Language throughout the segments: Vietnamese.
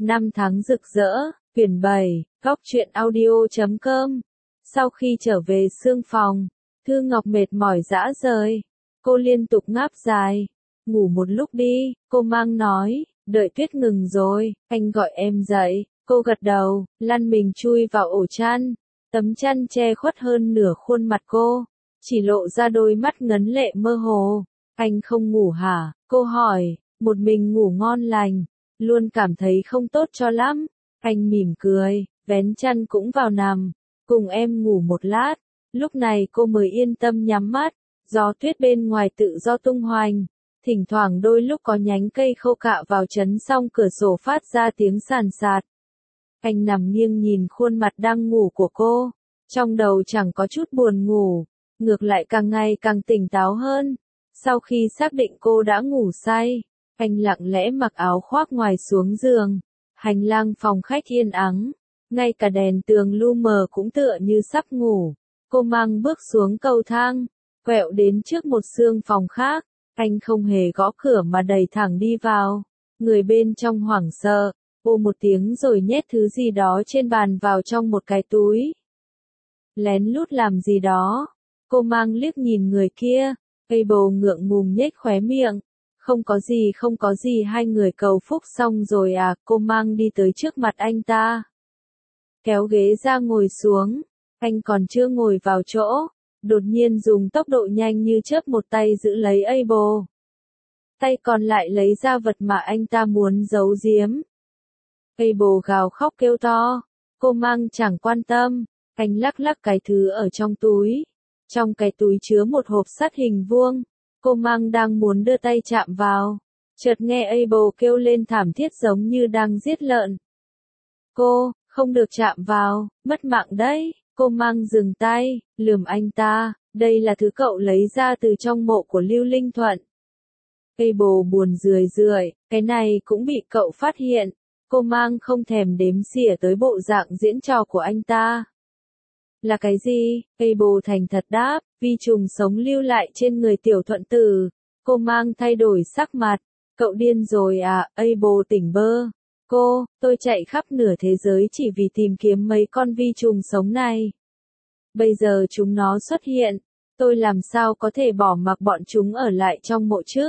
Năm tháng rực rỡ, quyển 7, góc truyện audio.com. Sau khi trở về sương phòng, Thư Ngọc mệt mỏi rã rời. Cô liên tục ngáp dài. Ngủ một lúc đi, cô mang nói, đợi tuyết ngừng rồi, anh gọi em dậy. Cô gật đầu, lăn mình chui vào ổ chăn. Tấm chăn che khuất hơn nửa khuôn mặt cô, chỉ lộ ra đôi mắt ngấn lệ mơ hồ. Anh không ngủ hả? Cô hỏi, một mình ngủ ngon lành, luôn cảm thấy không tốt cho lắm. Anh mỉm cười, vén chăn cũng vào nằm, cùng em ngủ một lát. Lúc này cô mới yên tâm nhắm mắt, gió tuyết bên ngoài tự do tung hoành. Thỉnh thoảng đôi lúc có nhánh cây khô cạ vào chấn song cửa sổ phát ra tiếng sàn sạt. Anh nằm nghiêng nhìn khuôn mặt đang ngủ của cô, trong đầu chẳng có chút buồn ngủ, ngược lại càng ngày càng tỉnh táo hơn. Sau khi xác định cô đã ngủ say, anh lặng lẽ mặc áo khoác ngoài xuống giường. Hành lang phòng khách yên ắng, ngay cả đèn tường lu mờ cũng tựa như sắp ngủ. Cô mang bước xuống cầu thang, quẹo đến trước một sương phòng khác. Anh không hề gõ cửa mà đẩy thẳng đi vào. Người bên trong hoảng sợ, ô một tiếng rồi nhét thứ gì đó trên bàn vào trong một cái túi. Lén lút làm gì đó? Cô mang liếc nhìn người kia. Abel ngượng ngùng nhếch khóe miệng. Không có gì, hai người cầu phúc xong rồi à? Cô mang đi tới trước mặt anh ta, kéo ghế ra ngồi xuống. Anh còn chưa ngồi vào chỗ, đột nhiên dùng tốc độ nhanh như chớp một tay giữ lấy Abel, tay còn lại lấy ra vật mà anh ta muốn giấu giếm. Abel gào khóc kêu to. Cô mang chẳng quan tâm. Anh lắc lắc cái thứ ở trong túi. Trong cái túi chứa một hộp sắt hình vuông. Cô mang đang muốn đưa tay chạm vào, chợt nghe Abel kêu lên thảm thiết giống như đang giết lợn. Cô, không được chạm vào, mất mạng đấy. Cô mang dừng tay, lườm anh ta, đây là thứ cậu lấy ra từ trong mộ của Lưu Linh Thuận. Abel buồn rười rượi, cái này cũng bị cậu phát hiện. Cô mang không thèm đếm xỉa tới bộ dạng diễn trò của anh ta. Là cái gì? Abel thành thật đáp, vi trùng sống lưu lại trên người tiểu thuận tử. Cô mang thay đổi sắc mặt. Cậu điên rồi à? Abel tỉnh bơ. Tôi chạy khắp nửa thế giới chỉ vì tìm kiếm mấy con vi trùng sống này. Bây giờ chúng nó xuất hiện, tôi làm sao có thể bỏ mặc bọn chúng ở lại trong mộ chứ?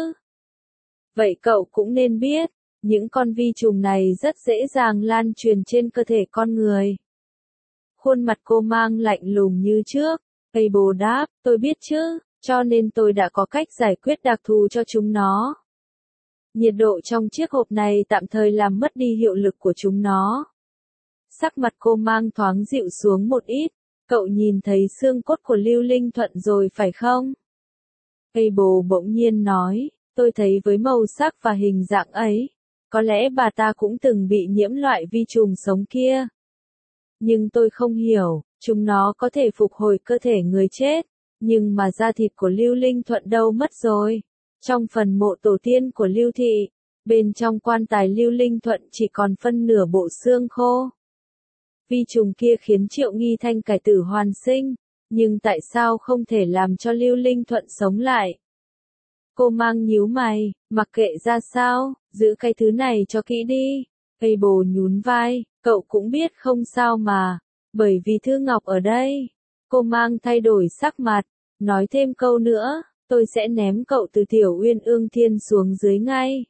Vậy cậu cũng nên biết, những con vi trùng này rất dễ dàng lan truyền trên cơ thể con người. Khuôn mặt cô mang lạnh lùng như trước. Abel đáp, tôi biết chứ, cho nên tôi đã có cách giải quyết đặc thù cho chúng nó. Nhiệt độ trong chiếc hộp này tạm thời làm mất đi hiệu lực của chúng nó. Sắc mặt cô mang thoáng dịu xuống một ít. Cậu nhìn thấy xương cốt của Lưu Linh Thuận rồi phải không? Abel bỗng nhiên nói, tôi thấy với màu sắc và hình dạng ấy, có lẽ bà ta cũng từng bị nhiễm loại vi trùng sống kia. Nhưng tôi không hiểu, chúng nó có thể phục hồi cơ thể người chết, nhưng mà da thịt của Lưu Linh Thuận đâu mất rồi? Trong phần mộ tổ tiên của Lưu Thị, bên trong quan tài Lưu Linh Thuận chỉ còn phân nửa bộ xương khô. Vi trùng kia khiến Triệu Nghi Thanh cải tử hoàn sinh, nhưng tại sao không thể làm cho Lưu Linh Thuận sống lại? Cô mang nhíu mày, mặc kệ ra sao, giữ cái thứ này cho kỹ đi. Abel nhún vai, cậu cũng biết không sao mà, bởi vì Thư Ngọc ở đây. Cô mang thay đổi sắc mặt, nói thêm câu nữa, tôi sẽ ném cậu từ Tiểu Uyên Ương Thiên xuống dưới ngay.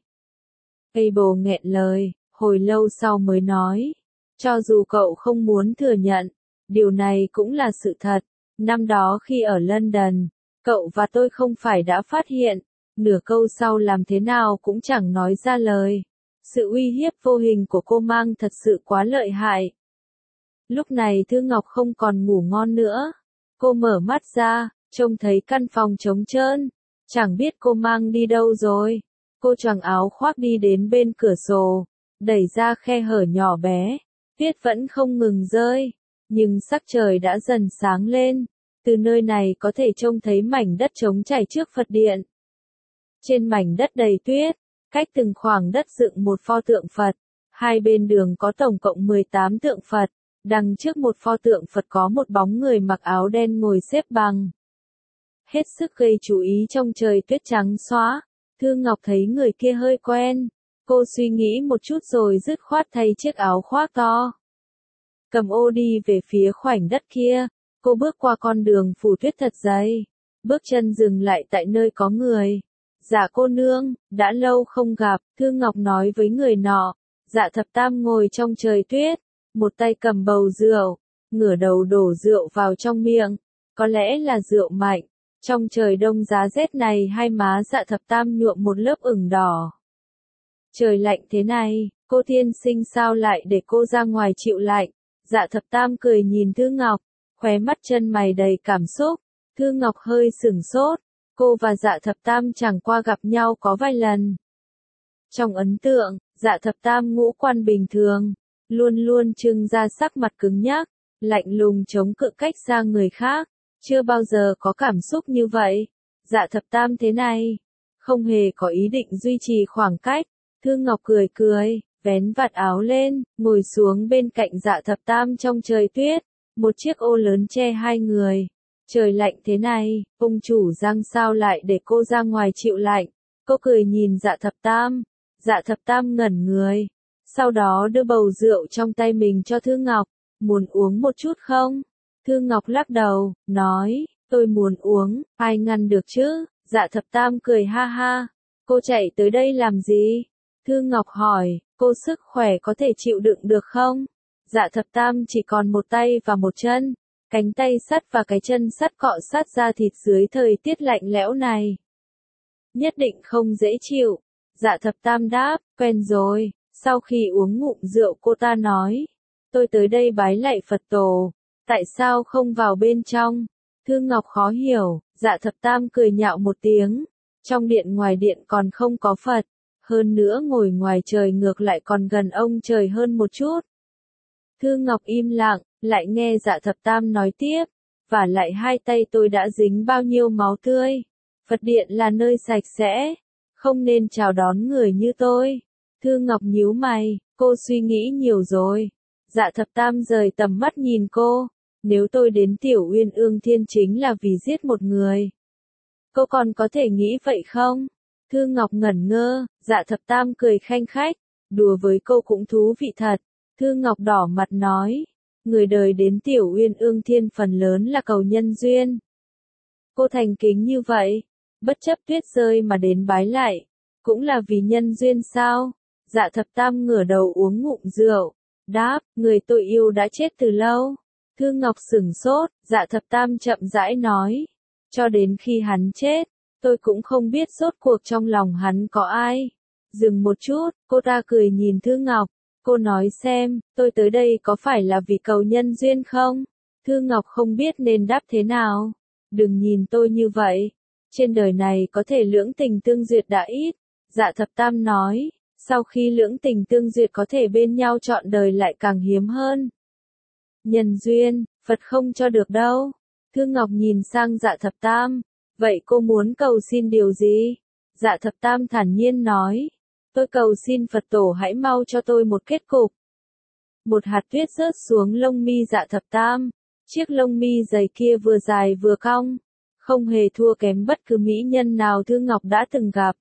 Abel nghẹn lời, hồi lâu sau mới nói, cho dù cậu không muốn thừa nhận, điều này cũng là sự thật. Năm đó khi ở London, cậu và tôi không phải đã phát hiện, nửa câu sau làm thế nào cũng chẳng nói ra lời. Sự uy hiếp vô hình của cô mang thật sự quá lợi hại. Lúc này Thư Ngọc không còn ngủ ngon nữa. Cô mở mắt ra, trông thấy căn phòng trống trơn. Chẳng biết cô mang đi đâu rồi. Cô choàng áo khoác đi đến bên cửa sổ, đẩy ra khe hở nhỏ bé. Tuyết vẫn không ngừng rơi, nhưng sắc trời đã dần sáng lên. Từ nơi này có thể trông thấy mảnh đất trống trải trước Phật điện. Trên mảnh đất đầy tuyết, cách từng khoảng đất dựng một pho tượng Phật. Hai bên đường có tổng cộng 18 tượng Phật. Đằng trước một pho tượng Phật có một bóng người mặc áo đen ngồi xếp bằng. Hết sức gây chú ý trong trời tuyết trắng xóa. Thư Ngọc thấy người kia hơi quen. Cô suy nghĩ một chút rồi dứt khoát thay chiếc áo khoác to. Cầm ô đi về phía khoảnh đất kia, cô bước qua con đường phủ tuyết thật dày. Bước chân dừng lại tại nơi có người. Dạ cô nương, đã lâu không gặp, Thương Ngọc nói với người nọ. Dạ thập tam ngồi trong trời tuyết, một tay cầm bầu rượu, ngửa đầu đổ rượu vào trong miệng. Có lẽ là rượu mạnh. Trong trời đông giá rét này hai má dạ thập tam nhuộm một lớp ửng đỏ. Trời lạnh thế này, cô tiên sinh sao lại để cô ra ngoài chịu lạnh? Dạ thập tam cười nhìn Thư Ngọc, khóe mắt chân mày đầy cảm xúc. Thư Ngọc hơi sửng sốt, cô và dạ thập tam chẳng qua gặp nhau có vài lần. Trong ấn tượng, dạ thập tam ngũ quan bình thường, luôn luôn trưng ra sắc mặt cứng nhắc, lạnh lùng chống cự cách xa người khác, chưa bao giờ có cảm xúc như vậy. Dạ thập tam thế này, không hề có ý định duy trì khoảng cách. Thư Ngọc cười cười, vén vạt áo lên, ngồi xuống bên cạnh dạ thập tam trong trời tuyết, một chiếc ô lớn che hai người. Trời lạnh thế này, ông chủ Giang sao lại để cô ra ngoài chịu lạnh? Cô cười nhìn dạ thập tam. Dạ thập tam ngẩn người, sau đó đưa bầu rượu trong tay mình cho Thư Ngọc. Muốn uống một chút không? Thư Ngọc lắc đầu, nói, tôi muốn uống, ai ngăn được chứ? Dạ thập tam cười ha ha. Cô chạy tới đây làm gì? Thư Ngọc hỏi, cô sức khỏe có thể chịu đựng được không? Dạ thập tam chỉ còn một tay và một chân, cánh tay sắt và cái chân sắt cọ sát da thịt dưới thời tiết lạnh lẽo này. Nhất định không dễ chịu. Dạ thập tam đáp, quen rồi. Sau khi uống ngụm rượu cô ta nói, tôi tới đây bái lạy Phật tổ, tại sao không vào bên trong? Thư Ngọc khó hiểu, dạ thập tam cười nhạo một tiếng, trong điện ngoài điện còn không có Phật, hơn nữa ngồi ngoài trời ngược lại còn gần ông trời hơn một chút. Thư Ngọc im lặng, lại nghe dạ thập tam nói tiếp, và lại hai tay tôi đã dính bao nhiêu máu tươi. Phật điện là nơi sạch sẽ, không nên chào đón người như tôi. Thư Ngọc nhíu mày, cô suy nghĩ nhiều rồi. Dạ thập tam rời tầm mắt nhìn cô, nếu tôi đến Tiểu Uyên Ương Thiên chính là vì giết một người. Cô còn có thể nghĩ vậy không? Thư Ngọc ngẩn ngơ, dạ thập tam cười khanh khách, đùa với cô cũng thú vị thật. Thư Ngọc đỏ mặt nói, người đời đến Tiểu Uyên Ương Thiên phần lớn là cầu nhân duyên. Cô thành kính như vậy, bất chấp tuyết rơi mà đến bái lạy, cũng là vì nhân duyên sao? Dạ thập tam ngửa đầu uống ngụm rượu, đáp, người tôi yêu đã chết từ lâu. Thư Ngọc sửng sốt, dạ thập tam chậm rãi nói, cho đến khi hắn chết, tôi cũng không biết rốt cuộc trong lòng hắn có ai. Dừng một chút, cô ta cười nhìn Thư Ngọc, cô nói xem, tôi tới đây có phải là vì cầu nhân duyên không? Thư Ngọc không biết nên đáp thế nào. Đừng nhìn tôi như vậy, trên đời này có thể lưỡng tình tương duyệt đã ít. Dạ thập tam nói, sau khi lưỡng tình tương duyệt có thể bên nhau trọn đời lại càng hiếm hơn. Nhân duyên, Phật không cho được đâu. Thư Ngọc nhìn sang dạ thập tam, vậy cô muốn cầu xin điều gì? Dạ thập tam thản nhiên nói, tôi cầu xin Phật tổ hãy mau cho tôi một kết cục. Một hạt tuyết rớt xuống lông mi dạ thập tam, chiếc lông mi dày kia vừa dài vừa cong, không hề thua kém bất cứ mỹ nhân nào Thư Ngọc đã từng gặp.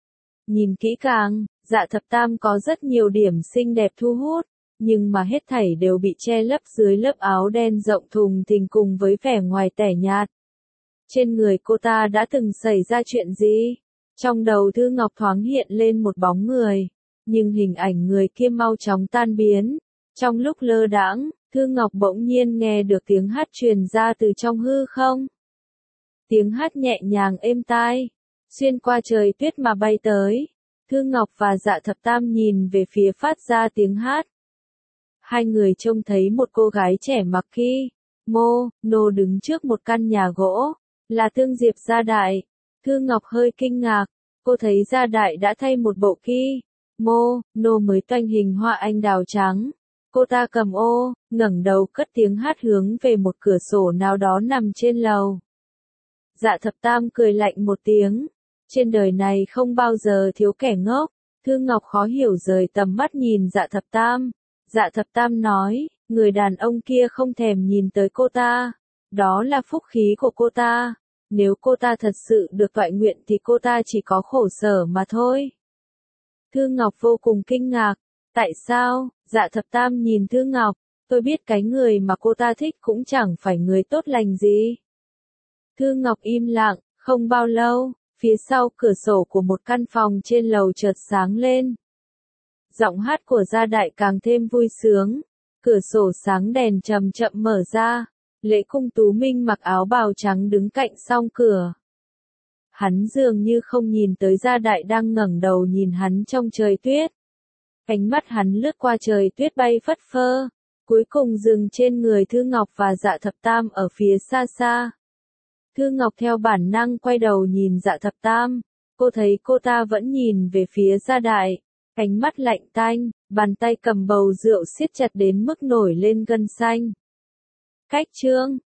Nhìn kỹ càng, dạ thập tam có rất nhiều điểm xinh đẹp thu hút, nhưng mà hết thảy đều bị che lấp dưới lớp áo đen rộng thùng thình cùng với vẻ ngoài tẻ nhạt. Trên người cô ta đã từng xảy ra chuyện gì? Trong đầu Thư Ngọc thoáng hiện lên một bóng người, nhưng hình ảnh người kia mau chóng tan biến. Trong lúc lơ đãng, Thư Ngọc bỗng nhiên nghe được tiếng hát truyền ra từ trong hư không. Tiếng hát nhẹ nhàng êm tai, xuyên qua trời tuyết mà bay tới. Thư Ngọc và dạ thập tam nhìn về phía phát ra tiếng hát. Hai người trông thấy một cô gái trẻ mặc kimono đứng trước một căn nhà gỗ, là Thương Diệp Gia Đại. Thư Ngọc hơi kinh ngạc, cô thấy Gia Đại đã thay một bộ kimono mới toanh hình hoa anh đào trắng. Cô ta cầm ô, ngẩng đầu cất tiếng hát hướng về một cửa sổ nào đó nằm trên lầu. Dạ thập tam cười lạnh một tiếng. Trên đời này không bao giờ thiếu kẻ ngốc. Thư Ngọc khó hiểu rời tầm mắt nhìn dạ thập tam. Dạ thập tam nói, người đàn ông kia không thèm nhìn tới cô ta. Đó là phúc khí của cô ta. Nếu cô ta thật sự được toại nguyện thì cô ta chỉ có khổ sở mà thôi. Thư Ngọc vô cùng kinh ngạc. Tại sao? Dạ Thập Tam nhìn Thư Ngọc. Tôi biết cái người mà cô ta thích cũng chẳng phải người tốt lành gì. Thư Ngọc im lặng, không bao lâu, phía sau cửa sổ của một căn phòng trên lầu chợt sáng lên. Giọng hát của Gia Đại càng thêm vui sướng. Cửa sổ sáng đèn chậm chậm mở ra. Lễ Cung Tú Minh mặc áo bào trắng đứng cạnh song cửa. Hắn dường như không nhìn tới Gia Đại đang ngẩng đầu nhìn hắn trong trời tuyết. Ánh mắt hắn lướt qua trời tuyết bay phất phơ, cuối cùng dừng trên người Thư Ngọc và Dạ Thập Tam ở phía xa xa. Thư Ngọc theo bản năng quay đầu nhìn Dạ Thập Tam, cô thấy cô ta vẫn nhìn về phía Gia Đại, ánh mắt lạnh tanh, bàn tay cầm bầu rượu siết chặt đến mức nổi lên gân xanh. Cách chương